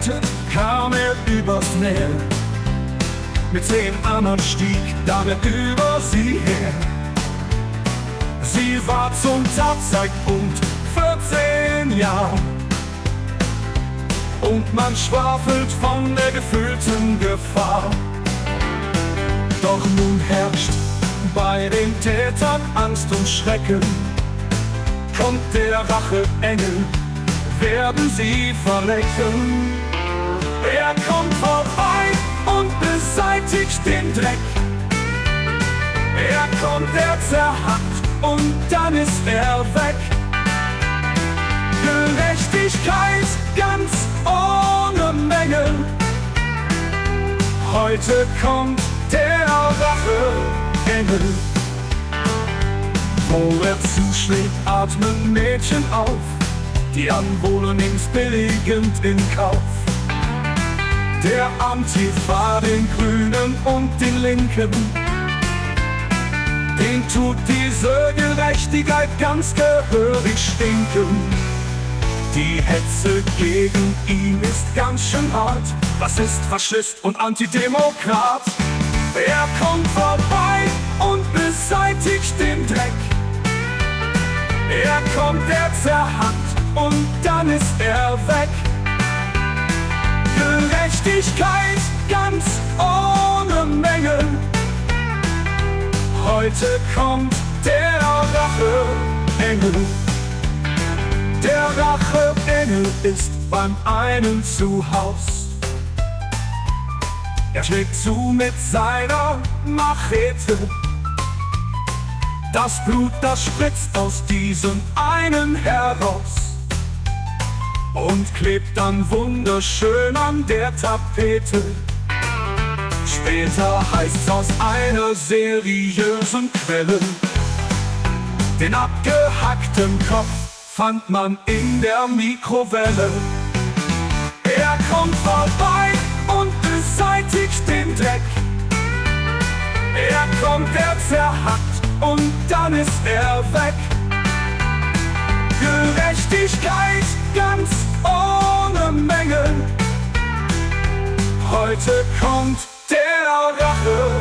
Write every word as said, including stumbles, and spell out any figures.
gerettet, kam er übers Meer. Mit zehn anderen stieg damit über sie her. Sie war zum Tatzeitpunkt vierzehn Jahre und man schwafelt von der gefühlten Gefahr. Doch nun herrscht bei den Tätern Angst und Schrecken. Kommt der Racheengel, werden sie verlecken. Er kommt vorbei und beseitigt den Dreck. Er kommt, er zerhackt und dann ist er weg. Gerechtigkeit ganz ohne Mängel. Heute kommt der Racheengel. Wo er zuschlägt, atmen Mädchen auf. Die Anwohner nimmt's billigend in Kauf. Der Antifa, den Grünen und den Linken, den tut diese Gerechtigkeit ganz gehörig stinken. Die Hetze gegen ihn ist ganz schön hart. Was ist Faschist und Antidemokrat? Er kommt vorbei und beseitigt den Dreck. Er kommt, er zerhackt und dann ist er weg. Gerechtigkeit ganz ohne Mängel. Heute kommt der Racheengel. Der Racheengel ist beim einen zu Haus. Er schlägt zu mit seiner Machete. Das Blut, das spritzt aus diesem einen heraus und klebt dann wunderschön an der Tapete. Später heißt's aus einer seriösen Quelle: den abgehackten Kopf fand man in der Mikrowelle. Er kommt vorbei und beseitigt den Dreck. Er kommt, er zerhackt und dann ist er weg. Gerechtigkeit ganz ohne Mängel. Heute kommt der Rache.